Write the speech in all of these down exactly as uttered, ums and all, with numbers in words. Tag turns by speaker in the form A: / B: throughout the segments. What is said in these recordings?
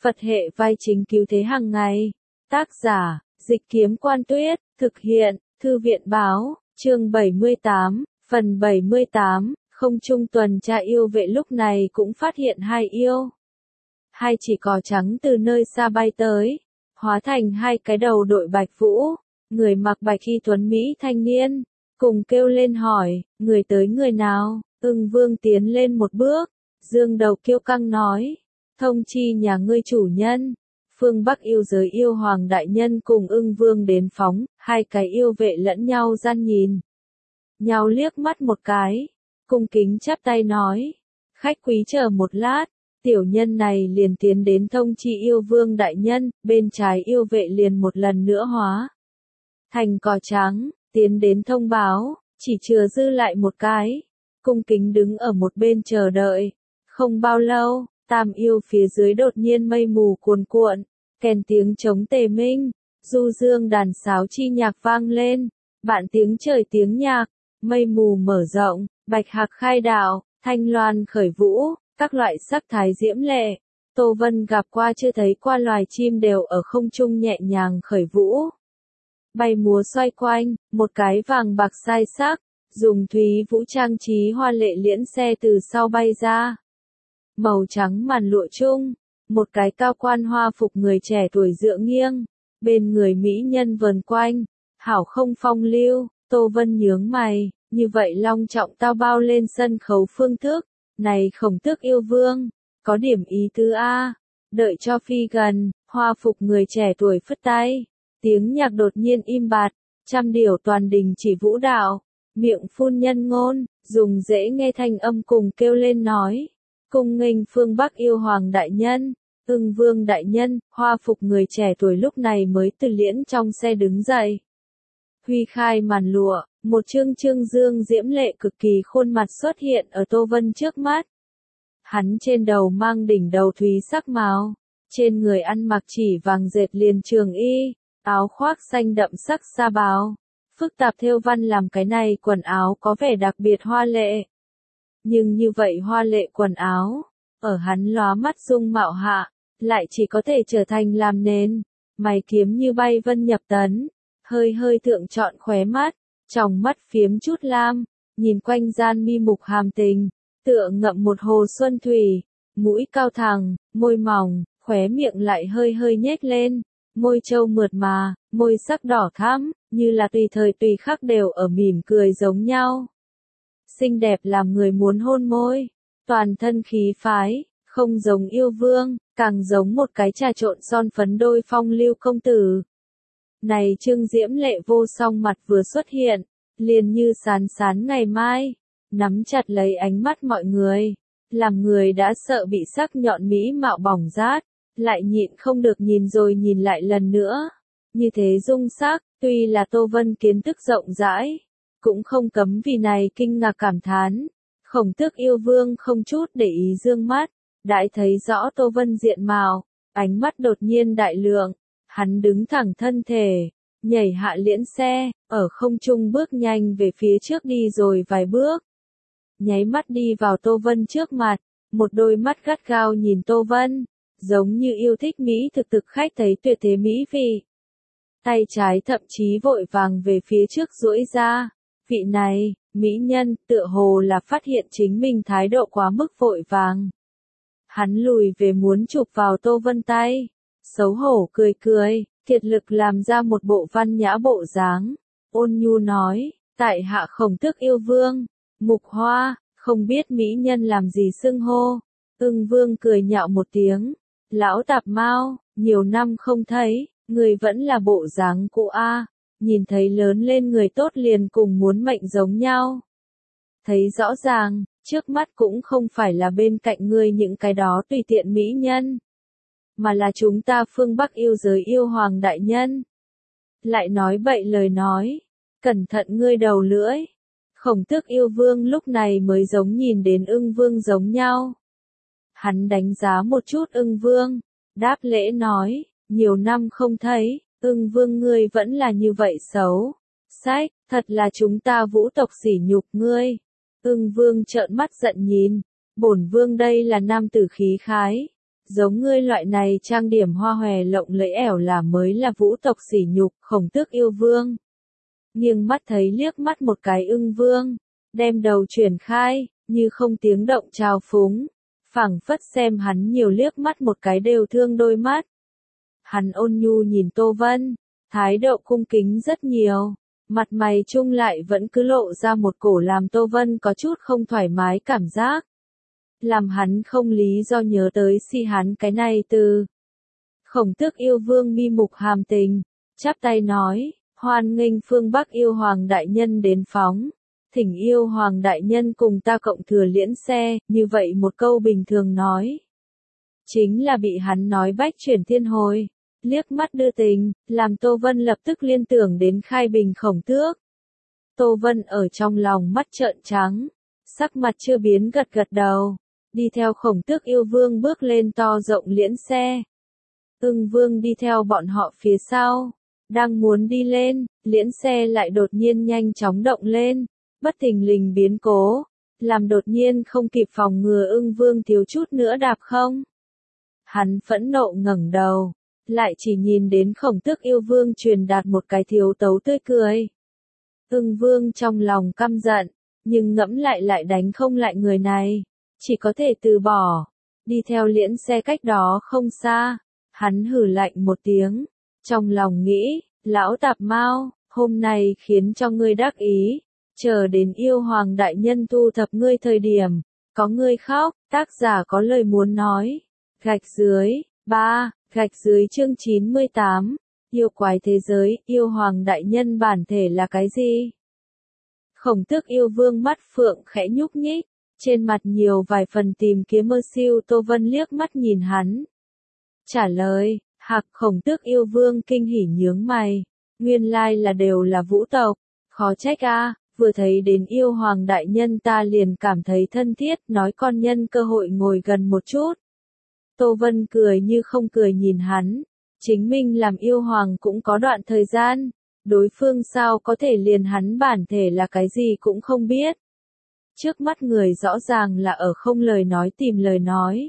A: Phật hệ vai chính cứu thế hàng ngày. Tác giả, Dịch Kiếm Quan Tuyết, thực hiện, Thư viện Báo, chương bảy mươi tám, phần bảy mươi tám, không trung tuần tra yêu vệ lúc này cũng phát hiện hai yêu. Hai chỉ cò trắng từ nơi xa bay tới, hóa thành hai cái đầu đội bạch vũ, người mặc bạch y tuấn Mỹ thanh niên, cùng kêu lên hỏi, người tới người nào, Ưng Vương tiến lên một bước, dương đầu kiêu căng nói, thông chi nhà ngươi chủ nhân. Phương Bắc yêu giới yêu hoàng đại nhân cùng Ưng Vương đến phóng, hai cái yêu vệ lẫn nhau gian nhìn. Nhau liếc mắt một cái, cung kính chắp tay nói, khách quý chờ một lát, tiểu nhân này liền tiến đến thông chi yêu vương đại nhân, bên trái yêu vệ liền một lần nữa hóa. Thành cò trắng, tiến đến thông báo, chỉ chừa dư lại một cái, cung kính đứng ở một bên chờ đợi. Không bao lâu, tam yêu phía dưới đột nhiên mây mù cuồn cuộn, kèn tiếng trống tề minh, du dương đàn sáo chi nhạc vang lên, bạn tiếng trời tiếng nhạc, mây mù mở rộng, bạch hạc khai đạo, thanh loan khởi vũ, các loại sắc thái diễm lệ. Tô Vân gặp qua chưa thấy qua loài chim đều ở không trung nhẹ nhàng khởi vũ. Bay múa xoay quanh, một cái vàng bạc sai sắc, dùng thúy vũ trang trí hoa lệ liễn xe từ sau bay ra. Màu trắng màn lụa chung, một cái cao quan hoa phục người trẻ tuổi dựa nghiêng, bên người mỹ nhân vờn quanh, hảo không phong lưu. Tô Vân nhướng mày, như vậy long trọng tao bao lên sân khấu phương thức, này khổng tước yêu vương, có điểm ý tứ a. Đợi cho phi gần, hoa phục người trẻ tuổi phất tay, tiếng nhạc đột nhiên im bặt, trăm điểu toàn đình chỉ vũ đạo, miệng phun nhân ngôn, dùng dễ nghe thanh âm cùng kêu lên nói, cung nghênh phương Bắc yêu hoàng đại nhân, Ưng Vương đại nhân. Hoa phục người trẻ tuổi lúc này mới từ liễn trong xe đứng dậy. Huy khai màn lụa, một trương trương dương diễm lệ cực kỳ khuôn mặt xuất hiện ở Tô Vân trước mắt. Hắn trên đầu mang đỉnh đầu thúy sắc màu, trên người ăn mặc chỉ vàng dệt liền trường y, áo khoác xanh đậm sắc sa bào, phức tạp thêu văn làm cái này quần áo có vẻ đặc biệt hoa lệ. Nhưng như vậy hoa lệ quần áo, ở hắn lóa mắt dung mạo hạ, lại chỉ có thể trở thành làm nền, mày kiếm như bay vân nhập tấn, hơi hơi thượng trọn khóe mắt, tròng mắt phiếm chút lam, nhìn quanh gian mi mục hàm tình, tựa ngậm một hồ xuân thủy, mũi cao thẳng, môi mỏng, khóe miệng lại hơi hơi nhếch lên, môi trâu mượt mà, môi sắc đỏ thắm, như là tùy thời tùy khắc đều ở mỉm cười giống nhau. Xinh đẹp làm người muốn hôn môi, toàn thân khí phái, không giống yêu vương, càng giống một cái trà trộn son phấn đôi phong lưu công tử. Này trương diễm lệ vô song mặt vừa xuất hiện, liền như sán sán ngày mai, nắm chặt lấy ánh mắt mọi người, làm người đã sợ bị sắc nhọn mỹ mạo bỏng rát, lại nhịn không được nhìn rồi nhìn lại lần nữa. Như thế dung sắc, tuy là Tô Vân kiến thức rộng rãi, cũng không cấm vì này kinh ngạc cảm thán. Khổng tước yêu vương không chút để ý dương mắt, đãi thấy rõ Tô Vân diện mạo, ánh mắt đột nhiên đại lượng, hắn đứng thẳng thân thể, nhảy hạ liễn xe, ở không trung bước nhanh về phía trước đi rồi vài bước. Nháy mắt đi vào Tô Vân trước mặt, một đôi mắt gắt gao nhìn Tô Vân, giống như yêu thích mỹ thực thực khách thấy tuyệt thế mỹ vị. Tay trái thậm chí vội vàng về phía trước duỗi ra, vị này, mỹ nhân, tựa hồ là phát hiện chính mình thái độ quá mức vội vàng. Hắn lùi về muốn chụp vào Tô Vân tay, xấu hổ cười cười, kiệt lực làm ra một bộ văn nhã bộ dáng, ôn nhu nói, tại hạ khổng tước yêu vương, Mục Hoa, không biết mỹ nhân làm gì xưng hô. Ưng Vương cười nhạo một tiếng, lão tạp mao, nhiều năm không thấy, người vẫn là bộ dáng cũ a, nhìn thấy lớn lên người tốt liền cùng muốn mệnh giống nhau. Thấy rõ ràng, trước mắt cũng không phải là bên cạnh ngươi những cái đó tùy tiện mỹ nhân, mà là chúng ta phương Bắc yêu giới yêu hoàng đại nhân. Lại nói bậy lời nói, cẩn thận ngươi đầu lưỡi. Khổng tước yêu vương lúc này mới giống nhìn đến Ưng Vương giống nhau. Hắn đánh giá một chút Ưng Vương, đáp lễ nói, nhiều năm không thấy, Ưng Vương ngươi vẫn là như vậy xấu. Sách, thật là chúng ta vũ tộc sỉ nhục ngươi. Ưng Vương trợn mắt giận nhìn, bổn vương đây là nam tử khí khái, giống ngươi loại này trang điểm hoa hòe lộng lẫy ẻo là mới là vũ tộc sỉ nhục. Khổng Tước yêu vương nghiêng mắt thấy liếc mắt một cái Ưng vương, đem đầu chuyển khai, như không tiếng động trào phúng, phảng phất xem hắn nhiều liếc mắt một cái đều thương đôi mắt. Hắn ôn nhu nhìn Tô Vân, thái độ cung kính rất nhiều, mặt mày chung lại vẫn cứ lộ ra một cổ làm Tô Vân có chút không thoải mái cảm giác. Làm hắn không lý do nhớ tới si hắn cái này từ. Khổng Tước yêu vương mi mục hàm tình, chắp tay nói, hoan nghênh phương Bắc yêu hoàng đại nhân đến phóng. Thỉnh yêu hoàng đại nhân cùng ta cộng thừa liễn xe, như vậy một câu bình thường nói. Chính là bị hắn nói bách chuyển thiên hồi, liếc mắt đưa tình, làm Tô Vân lập tức liên tưởng đến Khai Bình Khổng Tước. Tô Vân ở trong lòng mắt trợn trắng, sắc mặt chưa biến gật gật đầu, đi theo Khổng Tước yêu vương bước lên to rộng liễn xe. Ưng vương đi theo bọn họ phía sau, đang muốn đi lên, liễn xe lại đột nhiên nhanh chóng động lên. Bất thình lình biến cố, làm đột nhiên không kịp phòng ngừa Ưng vương thiếu chút nữa đạp không. Hắn phẫn nộ ngẩng đầu, lại chỉ nhìn đến Khổng Tước yêu vương truyền đạt một cái thiếu tấu tươi cười. Ưng vương trong lòng căm giận, nhưng ngẫm lại lại đánh không lại người này, chỉ có thể từ bỏ, đi theo liễn xe cách đó không xa. Hắn hừ lạnh một tiếng, trong lòng nghĩ, lão tạp mao, hôm nay khiến cho ngươi đắc ý. Chờ đến yêu hoàng đại nhân thu thập ngươi thời điểm, có ngươi khóc, tác giả có lời muốn nói. Gạch dưới, ba, gạch dưới chương chín mươi tám, yêu quái thế giới, yêu hoàng đại nhân bản thể là cái gì? Khổng Tước yêu vương mắt phượng khẽ nhúc nhích, trên mặt nhiều vài phần tìm kiếm mơ siêu. Tô Vân liếc mắt nhìn hắn. Trả lời, hạc. Khổng Tước yêu vương kinh hỉ nhướng mày, nguyên lai là đều là vũ tộc, khó trách a. Vừa thấy đến yêu hoàng đại nhân ta liền cảm thấy thân thiết, nói con nhân cơ hội ngồi gần một chút. Tô Vân cười như không cười nhìn hắn, chính mình làm yêu hoàng cũng có đoạn thời gian, đối phương sao có thể liền hắn bản thể là cái gì cũng không biết. Trước mắt người rõ ràng là ở không lời nói tìm lời nói.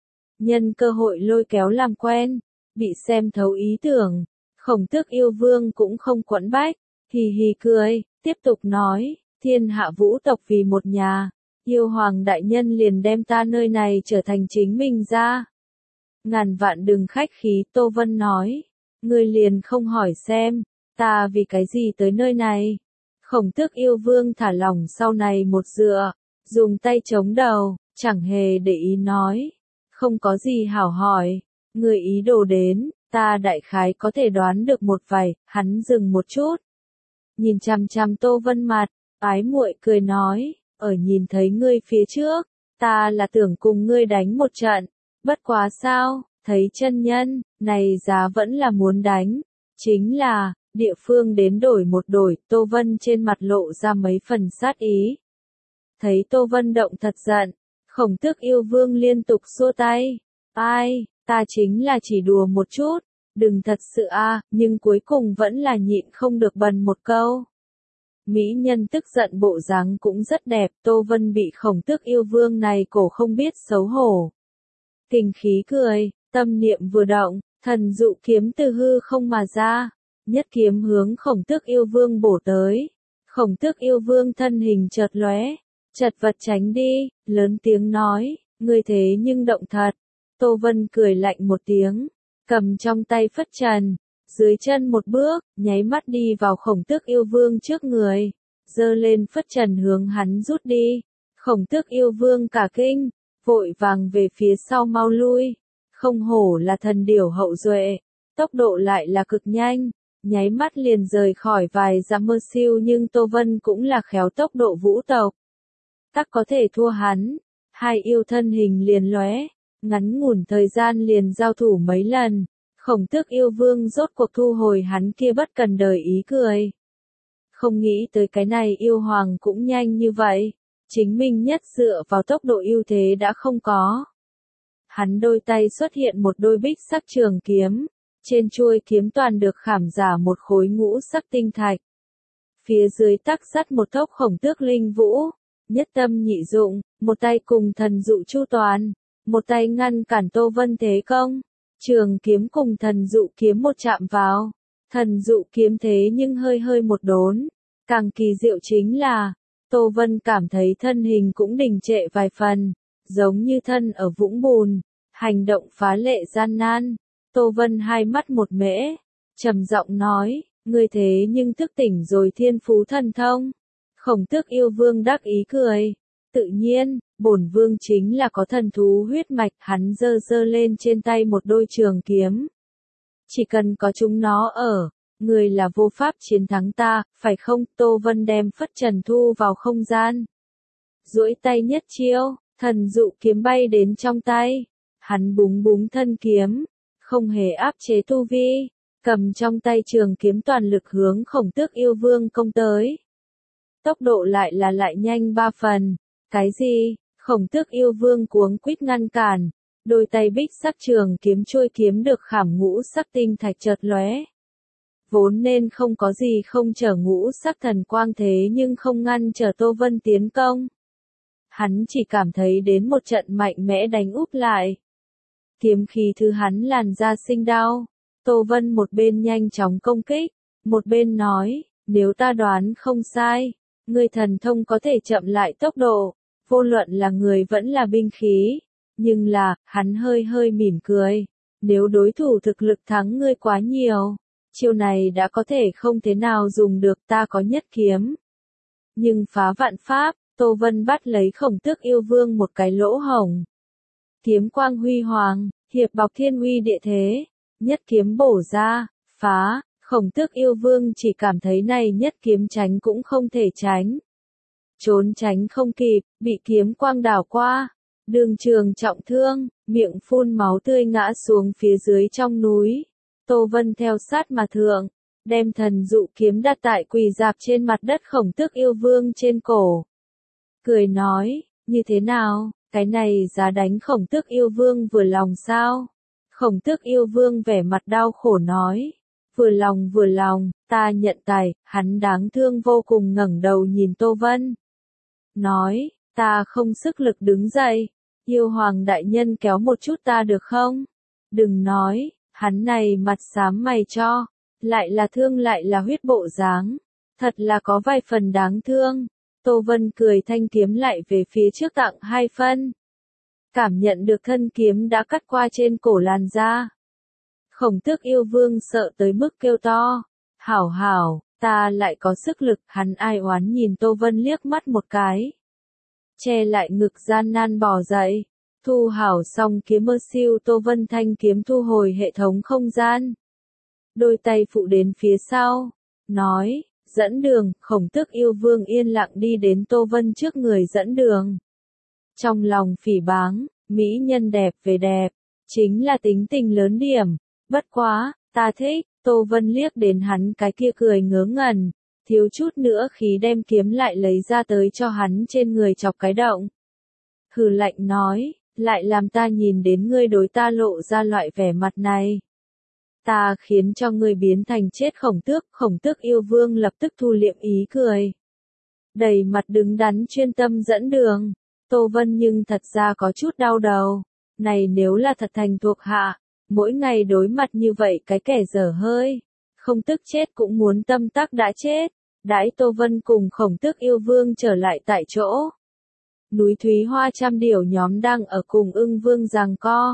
A: Nhân cơ hội lôi kéo làm quen, bị xem thấu ý tưởng, Khổng Tước yêu vương cũng không quẫn bách, hì hì cười. Tiếp tục nói, thiên hạ vũ tộc vì một nhà, yêu hoàng đại nhân liền đem ta nơi này trở thành chính mình ra. Ngàn vạn đừng khách khí. Tô Vân nói, ngươi liền không hỏi xem, ta vì cái gì tới nơi này. Khổng Tước yêu vương thả lỏng sau này một dựa, dùng tay chống đầu, chẳng hề để ý nói, không có gì hảo hỏi, ngươi ý đồ đến, ta đại khái có thể đoán được một vài. Hắn dừng một chút, nhìn chằm chằm Tô Vân mặt, ái muội cười nói, ở nhìn thấy ngươi phía trước, ta là tưởng cùng ngươi đánh một trận, bất quá sao, thấy chân nhân, này giá vẫn là muốn đánh, chính là, địa phương đến đổi một đổi. Tô Vân trên mặt lộ ra mấy phần sát ý. Thấy Tô Vân động thật giận, Khổng Tước yêu vương liên tục xua tay, ai, ta chính là chỉ đùa một chút. Đừng thật sự a, nhưng cuối cùng vẫn là nhịn không được bần một câu. Mỹ nhân tức giận bộ dáng cũng rất đẹp. Tô Vân bị Khổng Tước yêu vương này cổ không biết xấu hổ. Kinh khí cười, tâm niệm vừa động, thần dụ kiếm từ hư không mà ra, nhất kiếm hướng Khổng Tước yêu vương bổ tới. Khổng Tước yêu vương thân hình chợt lóe, chật vật tránh đi, lớn tiếng nói, ngươi thế nhưng động thật. Tô Vân cười lạnh một tiếng, cầm trong tay phất trần, dưới chân một bước, nháy mắt đi vào Khổng Tước yêu vương trước người, giơ lên phất trần hướng hắn rút đi. Khổng Tước yêu vương cả kinh, vội vàng về phía sau mau lui. Không hổ là thần điểu hậu duệ, tốc độ lại là cực nhanh, nháy mắt liền rời khỏi vài dặm mơ siêu. Nhưng Tô Vân cũng là khéo tốc độ vũ tộc, tắc có thể thua hắn. Hai yêu thân hình liền lóe, ngắn ngủn thời gian liền giao thủ mấy lần. Khổng Tước yêu vương rốt cuộc thu hồi hắn kia bất cần đời ý cười. Không nghĩ tới cái này yêu hoàng cũng nhanh như vậy, chính mình nhất dựa vào tốc độ ưu thế đã không có. Hắn đôi tay xuất hiện một đôi bích sắc trường kiếm, trên chuôi kiếm toàn được khảm giả một khối ngũ sắc tinh thạch. Phía dưới tắc sắt một thốc Khổng Tước linh vũ, nhất tâm nhị dụng, một tay cùng thần dụ chu toàn, một tay ngăn cản Tô Vân thế công. Trường kiếm cùng thần dụ kiếm một chạm vào. Thần dụ kiếm thế nhưng hơi hơi một đốn. Càng kỳ diệu chính là, Tô Vân cảm thấy thân hình cũng đình trệ vài phần, giống như thân ở vũng bùn, hành động phá lệ gian nan. Tô Vân hai mắt một mễ, trầm giọng nói, ngươi thế nhưng thức tỉnh rồi thiên phú thần thông. Khổng Tước yêu vương đắc ý cười. Tự nhiên, bổn vương chính là có thần thú huyết mạch, hắn giơ giơ lên trên tay một đôi trường kiếm. Chỉ cần có chúng nó ở, người là vô pháp chiến thắng ta, phải không? Tô Vân đem phất trần thu vào không gian. Duỗi tay nhất chiêu, thần dụ kiếm bay đến trong tay. Hắn búng búng thân kiếm, không hề áp chế tu vi, cầm trong tay trường kiếm toàn lực hướng Khổng Tước yêu vương công tới. Tốc độ lại là lại nhanh ba phần. Cái gì? Khổng Tước yêu vương cuống quýt ngăn cản. Đôi tay bích sắc trường kiếm trôi kiếm được khảm ngũ sắc tinh thạch chợt lóe. Vốn nên không có gì không trở ngũ sắc thần quang thế nhưng không ngăn trở Tô Vân tiến công. Hắn chỉ cảm thấy đến một trận mạnh mẽ đánh úp lại. Kiếm khí thứ hắn làn ra sinh đau. Tô Vân một bên nhanh chóng công kích, một bên nói, nếu ta đoán không sai, người thần thông có thể chậm lại tốc độ, vô luận là người vẫn là binh khí. Nhưng là, hắn hơi hơi mỉm cười, nếu đối thủ thực lực thắng ngươi quá nhiều, chiêu này đã có thể không thế nào dùng được, ta có nhất kiếm. Nhưng phá vạn pháp, Tô Vân bắt lấy Khổng Tước yêu vương một cái lỗ hổng. Kiếm quang huy hoàng, hiệp bọc thiên uy địa thế, nhất kiếm bổ ra, phá, Khổng Tước yêu vương chỉ cảm thấy này nhất kiếm tránh cũng không thể tránh. Trốn tránh không kịp, bị kiếm quang đảo qua, đường trường trọng thương, miệng phun máu tươi ngã xuống phía dưới trong núi. Tô Vân theo sát mà thượng, đem thần dụ kiếm đặt tại quỳ dạp trên mặt đất Khổng Tước yêu vương trên cổ. Cười nói, như thế nào, cái này giá đánh Khổng Tước yêu vương vừa lòng sao? Khổng Tước yêu vương vẻ mặt đau khổ nói, vừa lòng vừa lòng, ta nhận tài. Hắn đáng thương vô cùng ngẩng đầu nhìn Tô Vân. Nói, ta không sức lực đứng dậy, yêu hoàng đại nhân kéo một chút ta được không? Đừng nói, hắn này mặt xám mày cho, lại là thương lại là huyết bộ dáng, thật là có vài phần đáng thương. Tô Vân cười thanh kiếm lại về phía trước tặng hai phân. Cảm nhận được thân kiếm đã cắt qua trên cổ làn da. Khổng Tước yêu vương sợ tới mức kêu to, hảo hảo, ta lại có sức lực. Hắn ai oán nhìn Tô Vân liếc mắt một cái, che lại ngực gian nan bò dậy, thu hảo xong kiếm mơ siêu. Tô Vân thanh kiếm thu hồi hệ thống không gian, đôi tay phụ đến phía sau, nói, dẫn đường. Khổng Tước yêu vương yên lặng đi đến Tô Vân trước người dẫn đường. Trong lòng phỉ báng, mỹ nhân đẹp về đẹp, chính là tính tình lớn điểm, bất quá, ta thích. Tô Vân liếc đến hắn cái kia cười ngớ ngẩn, thiếu chút nữa khí đem kiếm lại lấy ra tới cho hắn trên người chọc cái động. Hừ lạnh nói, lại làm ta nhìn đến ngươi đối ta lộ ra loại vẻ mặt này. Ta khiến cho ngươi biến thành chết Khổng Tước. Khổng Tước yêu vương lập tức thu liệm ý cười, đầy mặt đứng đắn chuyên tâm dẫn đường. Tô Vân nhưng thật ra có chút đau đầu, này nếu là thật thành thuộc hạ, mỗi ngày đối mặt như vậy cái kẻ dở hơi, không tức chết cũng muốn tâm tắc đã chết. Đãi Tô Vân cùng Khổng Tước yêu vương trở lại tại chỗ. Núi Thúy Hoa trăm điểu nhóm đang ở cùng Ưng Vương giằng co.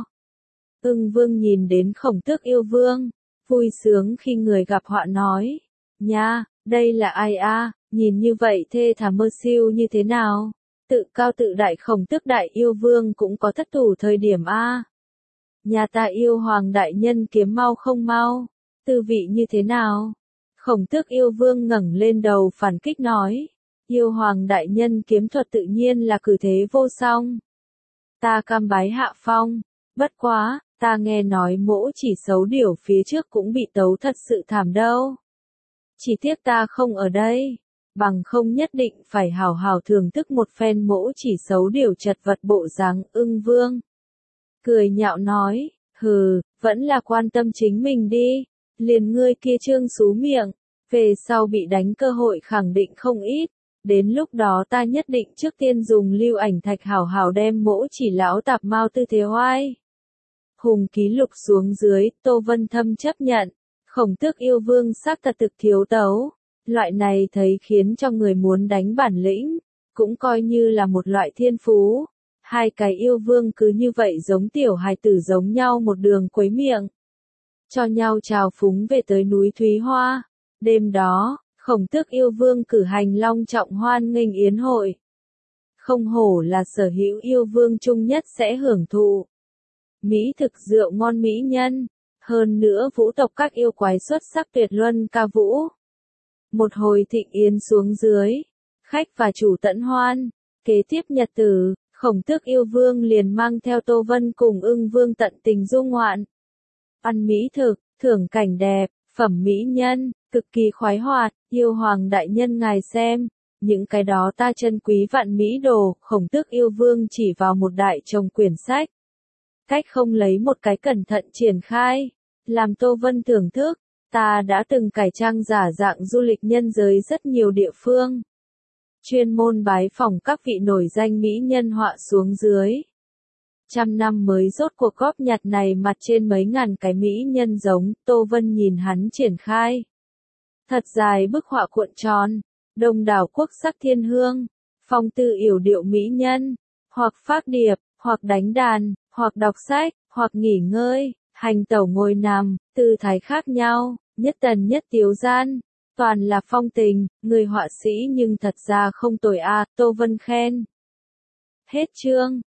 A: Ưng Vương nhìn đến Khổng Tước yêu vương, vui sướng khi người gặp họa nói, nha, đây là ai a, nhìn như vậy thê thảm mơ siêu như thế nào? Tự cao tự đại Khổng Tước đại yêu vương cũng có thất thủ thời điểm a. Nhà ta yêu hoàng đại nhân kiếm mau không mau, tư vị như thế nào? Khổng Tước yêu vương ngẩng lên đầu phản kích nói, yêu hoàng đại nhân kiếm thuật tự nhiên là cử thế vô song. Ta cam bái hạ phong, bất quá, ta nghe nói mỗ chỉ xấu điểu phía trước cũng bị tấu thật sự thảm đâu. Chỉ tiếc ta không ở đây, bằng không nhất định phải hào hào thưởng thức một phen mỗ chỉ xấu điểu chật vật bộ dáng. Ưng Vương cười nhạo nói, hừ, vẫn là quan tâm chính mình đi, liền ngươi kia trương xú miệng, về sau bị đánh cơ hội khẳng định không ít. Đến lúc đó ta nhất định trước tiên dùng lưu ảnh thạch hảo hảo đem mỗ chỉ lão tạp mau tư thế oai. Hùng ký lục xuống dưới, Tô Vân Thâm chấp nhận. Khổng Tước yêu vương xác thật thực thiếu tấu. Loại này thấy khiến cho người muốn đánh bản lĩnh, cũng coi như là một loại thiên phú. Hai cái yêu vương cứ như vậy giống tiểu hài tử giống nhau một đường quấy miệng. Cho nhau chào phúng về tới núi Thúy Hoa. Đêm đó, Khổng Tước yêu vương cử hành long trọng hoan nghênh yến hội. Không hổ là sở hữu yêu vương chung nhất sẽ hưởng thụ. Mỹ thực rượu ngon mỹ nhân. Hơn nữa vũ tộc các yêu quái xuất sắc tuyệt luân ca vũ. Một hồi thịnh yến xuống dưới. Khách và chủ tận hoan. Kế tiếp nhật tử, Khổng Tước yêu vương liền mang theo Tô Vân cùng ưng vương tận tình du ngoạn. Ăn mỹ thực, thưởng cảnh đẹp, phẩm mỹ nhân, cực kỳ khoái hoạt, yêu hoàng đại nhân ngài xem. Những cái đó ta chân quý vạn mỹ đồ, Khổng Tước yêu vương chỉ vào một đại chồng quyển sách. Cách không lấy một cái cẩn thận triển khai. Làm Tô Vân thưởng thức, ta đã từng cải trang giả dạng du lịch nhân giới rất nhiều địa phương. Chuyên môn bái phỏng các vị nổi danh mỹ nhân họa xuống dưới. Trăm năm mới rốt cuộc góp nhặt này mặt trên mấy ngàn cái mỹ nhân giống, Tô Vân nhìn hắn triển khai. Thật dài bức họa cuộn tròn, đông đảo quốc sắc thiên hương, phong tư yểu điệu mỹ nhân, hoặc phác điệp, hoặc đánh đàn, hoặc đọc sách, hoặc nghỉ ngơi, hành tẩu ngồi nằm, tư thái khác nhau, nhất tần nhất tiếu gian. Toàn là phong tình, người họa sĩ nhưng thật ra không tồi a, Tô Vân khen. Hết chương.